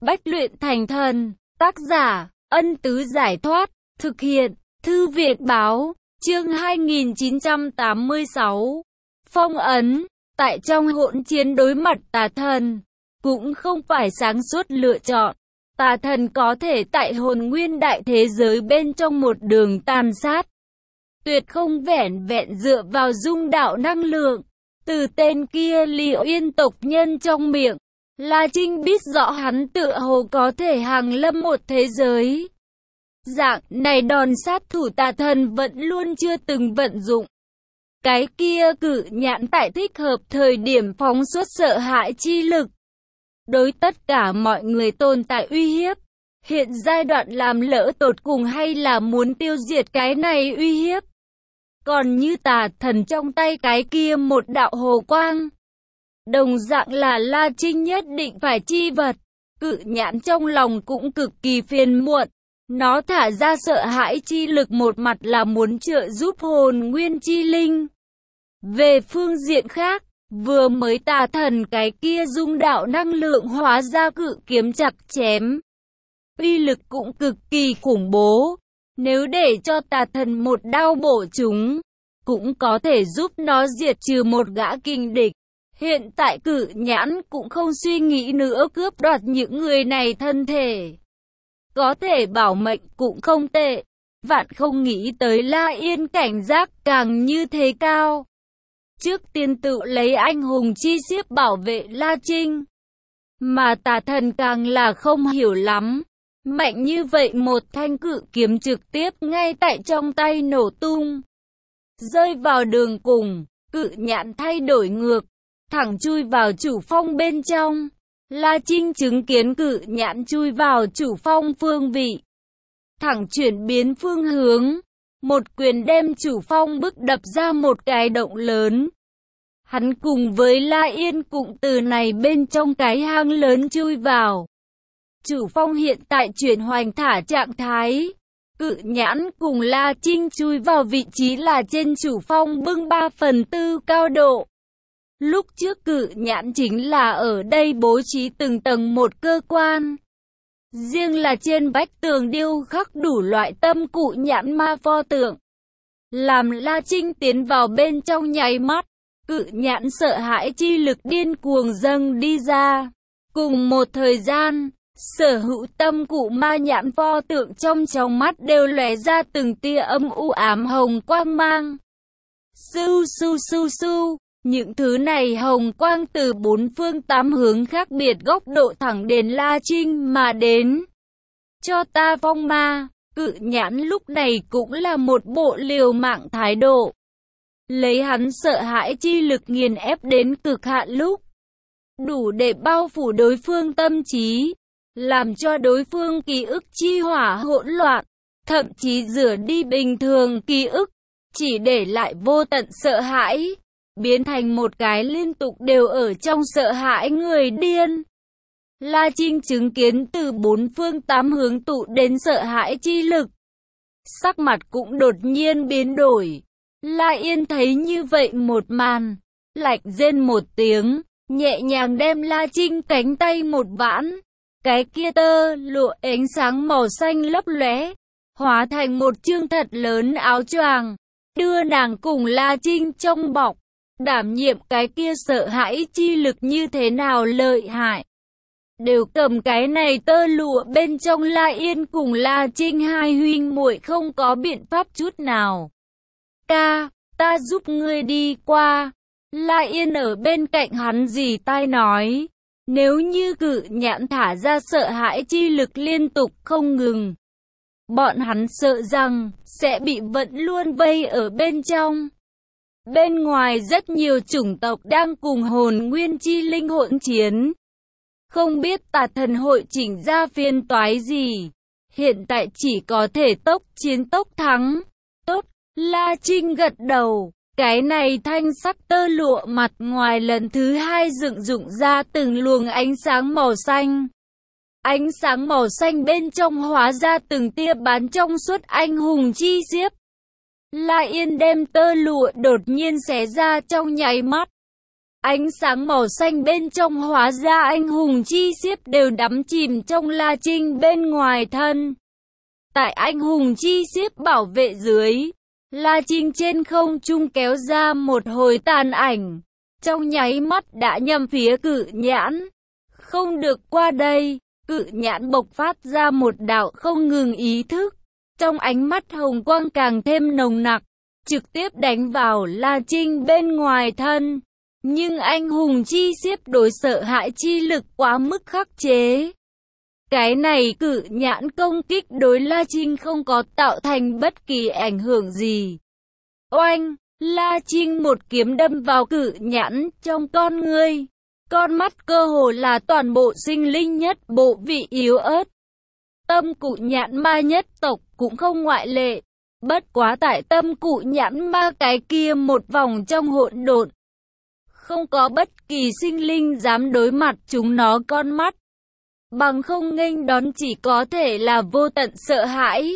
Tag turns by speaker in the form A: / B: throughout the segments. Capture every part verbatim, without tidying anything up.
A: Bách luyện thành thần. Tác giả, Ân Tứ Giải Thoát. Thực hiện, Thư Viện Báo. Chương hai nghìn chín trăm tám mươi sáu. Phong ấn. Tại trong hỗn chiến đối mặt tà thần, cũng không phải sáng suốt lựa chọn. Tà thần có thể tại hồn nguyên đại thế giới bên trong một đường tàn sát. Tuyệt không vẻn vẹn dựa vào dung đạo năng lượng. Từ tên kia Liễu Yên tộc nhân trong miệng, La Trinh biết rõ hắn tựa hồ có thể hàng lâm một thế giới. Dạng này đòn sát thủ tà thần vẫn luôn chưa từng vận dụng. Cái kia cử nhãn tại thích hợp thời điểm phóng xuất sợ hãi chi lực. Đối tất cả mọi người tồn tại uy hiếp. Hiện giai đoạn làm lỡ tột cùng hay là muốn tiêu diệt cái này uy hiếp. Còn như tà thần trong tay cái kia một đạo hồ quang, đồng dạng là La Trinh nhất định phải chi vật. Cự nhãn trong lòng cũng cực kỳ phiền muộn. Nó thả ra sợ hãi chi lực một mặt là muốn trợ giúp hồn nguyên chi linh. Về phương diện khác, vừa mới tà thần cái kia dung đạo năng lượng hóa ra cự kiếm chặt chém, uy lực cũng cực kỳ khủng bố. Nếu để cho tà thần một đao bổ chúng, cũng có thể giúp nó diệt trừ một gã kình địch. Hiện tại cự nhãn cũng không suy nghĩ nữa cướp đoạt những người này thân thể. Có thể bảo mệnh cũng không tệ. Vạn không nghĩ tới La Yên cảnh giác càng như thế cao. Trước tiên tự lấy anh hùng chi xiếp bảo vệ La Trinh. Mà tà thần càng là không hiểu lắm. Mạnh như vậy một thanh cự kiếm trực tiếp ngay tại trong tay nổ tung. Rơi vào đường cùng, cự nhãn thay đổi ngược, thẳng chui vào chủ phong bên trong. La Trinh chứng kiến cự nhãn chui vào chủ phong phương vị, thẳng chuyển biến phương hướng, một quyền đem chủ phong bức đập ra một cái động lớn. Hắn cùng với La Yên cũng từ này bên trong cái hang lớn chui vào. Chủ phong hiện tại chuyển hoành thả trạng thái. Cự nhãn cùng La Trinh chui vào vị trí là trên chủ phong bưng ba phần tư cao độ. Lúc trước cự nhãn chính là ở đây bố trí từng tầng một cơ quan. Riêng là trên vách tường điêu khắc đủ loại tâm cụ nhãn ma pho tượng. Làm La Trinh tiến vào bên trong nháy mắt, cự nhãn sợ hãi chi lực điên cuồng dâng đi ra. Cùng một thời gian, sở hữu tâm cụ ma nhãn pho tượng trong trong mắt đều lóe ra từng tia âm u ám hồng quang mang. Su su su su, những thứ này hồng quang từ bốn phương tám hướng khác biệt góc độ thẳng đến La Trinh mà đến. Cho ta phong ma, cự nhãn lúc này cũng là một bộ liều mạng thái độ. Lấy hắn sợ hãi chi lực nghiền ép đến cực hạn lúc, đủ để bao phủ đối phương tâm trí, làm cho đối phương ký ức chi hỏa hỗn loạn, thậm chí rửa đi bình thường ký ức, chỉ để lại vô tận sợ hãi, biến thành một cái liên tục đều ở trong sợ hãi người điên. La Trinh chứng kiến từ bốn phương tám hướng tụ đến sợ hãi chi lực, sắc mặt cũng đột nhiên biến đổi. La Yên thấy như vậy một màn, lạnh rên một tiếng, nhẹ nhàng đem La Trinh cánh tay một vãn. Cái kia tơ lụa ánh sáng màu xanh lấp lóe, hóa thành một chương thật lớn áo choàng, đưa nàng cùng La Trinh trong bọc, đảm nhiệm cái kia sợ hãi chi lực như thế nào lợi hại. Đều cầm cái này tơ lụa bên trong. La Yên cùng La Trinh hai huynh muội không có biện pháp chút nào. Ca, ta giúp ngươi đi qua. La Yên ở bên cạnh hắn dì tai nói. Nếu như cự nhãn thả ra sợ hãi chi lực liên tục không ngừng, bọn hắn sợ rằng sẽ bị vẫn luôn vây ở bên trong. Bên ngoài rất nhiều chủng tộc đang cùng hồn nguyên chi linh hỗn chiến. Không biết tà thần hội chỉnh ra phiên toái gì. Hiện tại chỉ có thể tốc chiến tốc thắng. Tốt, La Trinh gật đầu. Cái này thanh sắc tơ lụa mặt ngoài lần thứ hai dựng dụng ra từng luồng ánh sáng màu xanh. Ánh sáng màu xanh bên trong hóa ra từng tia bán trong suốt anh hùng chi diếp. La Yên đem tơ lụa đột nhiên xé ra trong nháy mắt. Ánh sáng màu xanh bên trong hóa ra anh hùng chi xiếp đều đắm chìm trong La Trinh bên ngoài thân. Tại anh hùng chi xiếp bảo vệ dưới, La Trinh trên không trung kéo ra một hồi tàn ảnh, trong nháy mắt đã nhằm phía Cự Nhãn. Không được qua đây, Cự Nhãn bộc phát ra một đạo không ngừng ý thức, trong ánh mắt hồng quang càng thêm nồng nặc, trực tiếp đánh vào La Trinh bên ngoài thân. Nhưng anh hùng chi xiếp đối sợ hãi chi lực quá mức khắc chế. Cái này Cự Nhãn công kích đối La Trinh không có tạo thành bất kỳ ảnh hưởng gì. Oanh, La Trinh một kiếm đâm vào Cự Nhãn trong con ngươi. Con mắt cơ hồ là toàn bộ sinh linh nhất bộ vị yếu ớt. Tâm Cụ Nhãn ma nhất tộc cũng không ngoại lệ. Bất quá tại tâm Cụ Nhãn ma cái kia một vòng trong hỗn độn, không có bất kỳ sinh linh dám đối mặt chúng nó con mắt. Bằng không nghênh đón chỉ có thể là vô tận sợ hãi.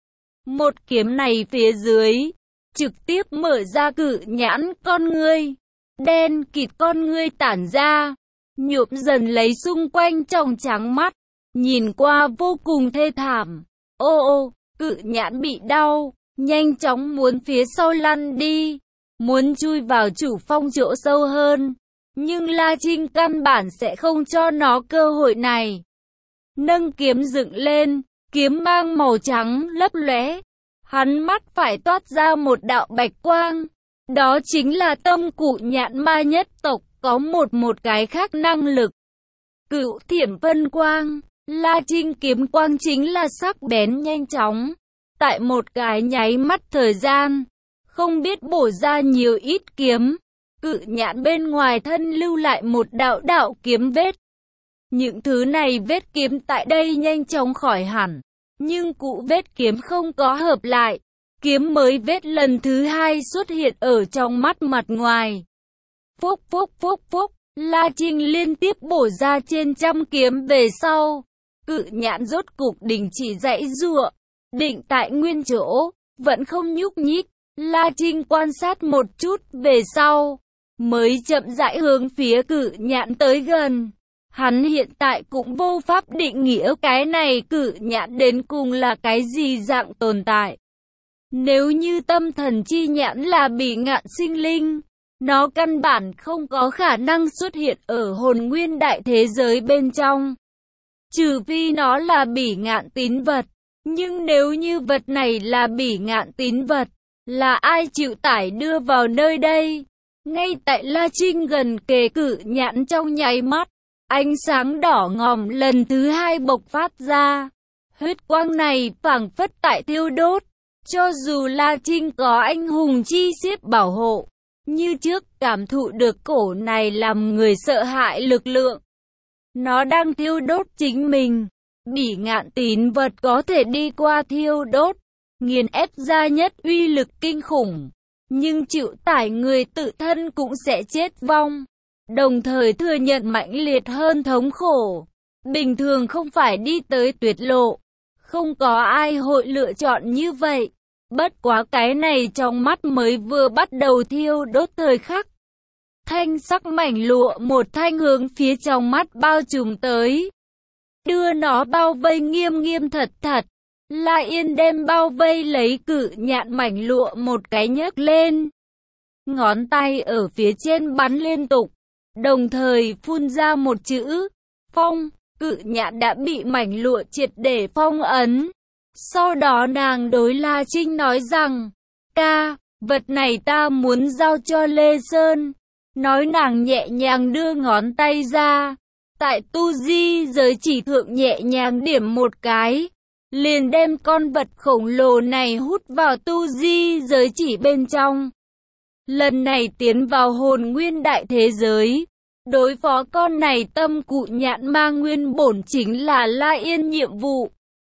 A: Một kiếm này phía dưới, trực tiếp mở ra Cự Nhãn con ngươi. Đen kịt con ngươi tản ra, nhuộm dần lấy xung quanh trong trắng mắt, nhìn qua vô cùng thê thảm. Ô ô, Cự Nhãn bị đau, nhanh chóng muốn phía sau lăn đi, muốn chui vào chủ phong chỗ sâu hơn. Nhưng La Trinh căn bản sẽ không cho nó cơ hội này. Nâng kiếm dựng lên, kiếm mang màu trắng lấp lóe, hắn mắt phải toát ra một đạo bạch quang. Đó chính là tâm Cụ Nhãn ma nhất tộc có một một cái khác năng lực. Cửu Thiểm Vân Quang, La Trinh kiếm quang chính là sắc bén nhanh chóng. Tại một cái nháy mắt thời gian, không biết bổ ra nhiều ít kiếm, Cự Nhãn bên ngoài thân lưu lại một đạo đạo kiếm vết. Những thứ này vết kiếm tại đây nhanh chóng khỏi hẳn, nhưng cũ vết kiếm không có hợp lại. Kiếm mới vết lần thứ hai xuất hiện ở trong mắt mặt ngoài. Phúc phúc phúc phúc, La Trinh liên tiếp bổ ra trên trăm kiếm về sau. Cự Nhãn rốt cục đình chỉ dãy giụa, định tại nguyên chỗ, vẫn không nhúc nhích. La Trinh quan sát một chút về sau, mới chậm rãi hướng phía Cự Nhãn tới gần. Hắn hiện tại cũng vô pháp định nghĩa cái này Cự Nhãn đến cùng là cái gì dạng tồn tại. Nếu như tâm thần chi nhãn là bỉ ngạn sinh linh, nó căn bản không có khả năng xuất hiện ở hồn nguyên đại thế giới bên trong. Trừ phi nó là bỉ ngạn tín vật. Nhưng nếu như vật này là bỉ ngạn tín vật, là ai chịu tải đưa vào nơi đây? Ngay tại La Trinh gần kề Cự Nhãn trong nháy mắt, ánh sáng đỏ ngòm lần thứ hai bộc phát ra. Huyết quang này phảng phất tại thiêu đốt. Cho dù La Trinh có anh hùng chi xiếp bảo hộ, như trước cảm thụ được cổ này làm người sợ hãi lực lượng. Nó đang thiêu đốt chính mình. Bỉ ngạn tín vật có thể đi qua thiêu đốt, nghiền ép ra nhất uy lực kinh khủng. Nhưng chịu tải người tự thân cũng sẽ chết vong, đồng thời thừa nhận mãnh liệt hơn thống khổ. Bình thường không phải đi tới tuyệt lộ, không có ai hội lựa chọn như vậy. Bất quá cái này trong mắt mới vừa bắt đầu thiêu đốt thời khắc. Thanh sắc mảnh lụa một thanh hướng phía trong mắt bao trùm tới. Đưa nó bao vây nghiêm nghiêm thật thật. La Yên đem bao vây lấy Cự Nhãn mảnh lụa một cái nhấc lên. Ngón tay ở phía trên bắn liên tục, đồng thời phun ra một chữ, phong. Cự Nhãn đã bị mảnh lụa triệt để phong ấn. Sau đó nàng đối La Trinh nói rằng, ca, vật này ta muốn giao cho Lê Sơn. Nói nàng nhẹ nhàng đưa ngón tay ra, tại tu di giới chỉ thượng nhẹ nhàng điểm một cái, liền đem con vật khổng lồ này hút vào tu di giới chỉ bên trong. Lần này tiến vào hồn nguyên đại thế giới, đối phó con này tâm Cụ Nhãn ma nguyên bổn chính là La Yên nhiệm vụ.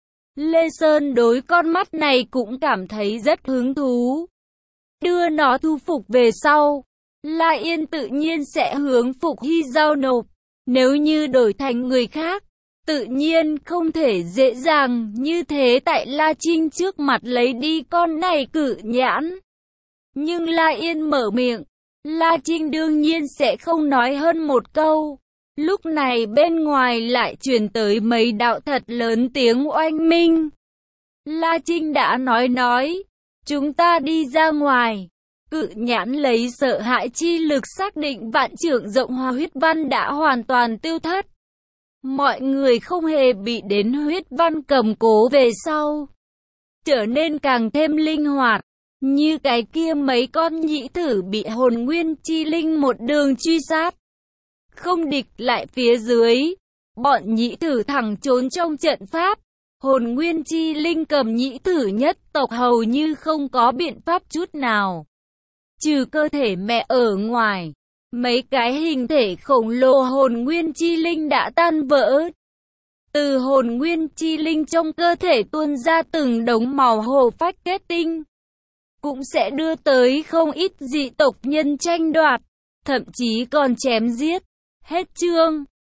A: Lê Sơn đối con mắt này cũng cảm thấy rất hứng thú. Đưa nó thu phục về sau, La Yên tự nhiên sẽ hướng Phục Hy giao nộp. Nếu như đổi thành người khác, tự nhiên không thể dễ dàng như thế tại La Trinh trước mặt lấy đi con này Cự Nhãn. Nhưng La Yên mở miệng, La Trinh đương nhiên sẽ không nói hơn một câu. Lúc này bên ngoài lại truyền tới mấy đạo thật lớn tiếng oanh minh. La Trinh đã nói nói, chúng ta đi ra ngoài. Cự nhãn lấy sợ hãi chi lực xác định vạn trượng rộng hoa huyết văn đã hoàn toàn tiêu thất. Mọi người không hề bị đến huyết văn cầm cố về sau, trở nên càng thêm linh hoạt. Như cái kia mấy con nhĩ thử bị hồn nguyên chi linh một đường truy sát. Không địch lại phía dưới, bọn nhĩ thử thẳng trốn trong trận pháp. Hồn nguyên chi linh cầm nhĩ thử nhất tộc hầu như không có biện pháp chút nào. Trừ cơ thể mẹ ở ngoài, mấy cái hình thể khổng lồ hồn nguyên chi linh đã tan vỡ. Từ hồn nguyên chi linh trong cơ thể tuôn ra từng đống màu hồ phách kết tinh, cũng sẽ đưa tới không ít dị tộc nhân tranh đoạt, thậm chí còn chém giết. Hết chương.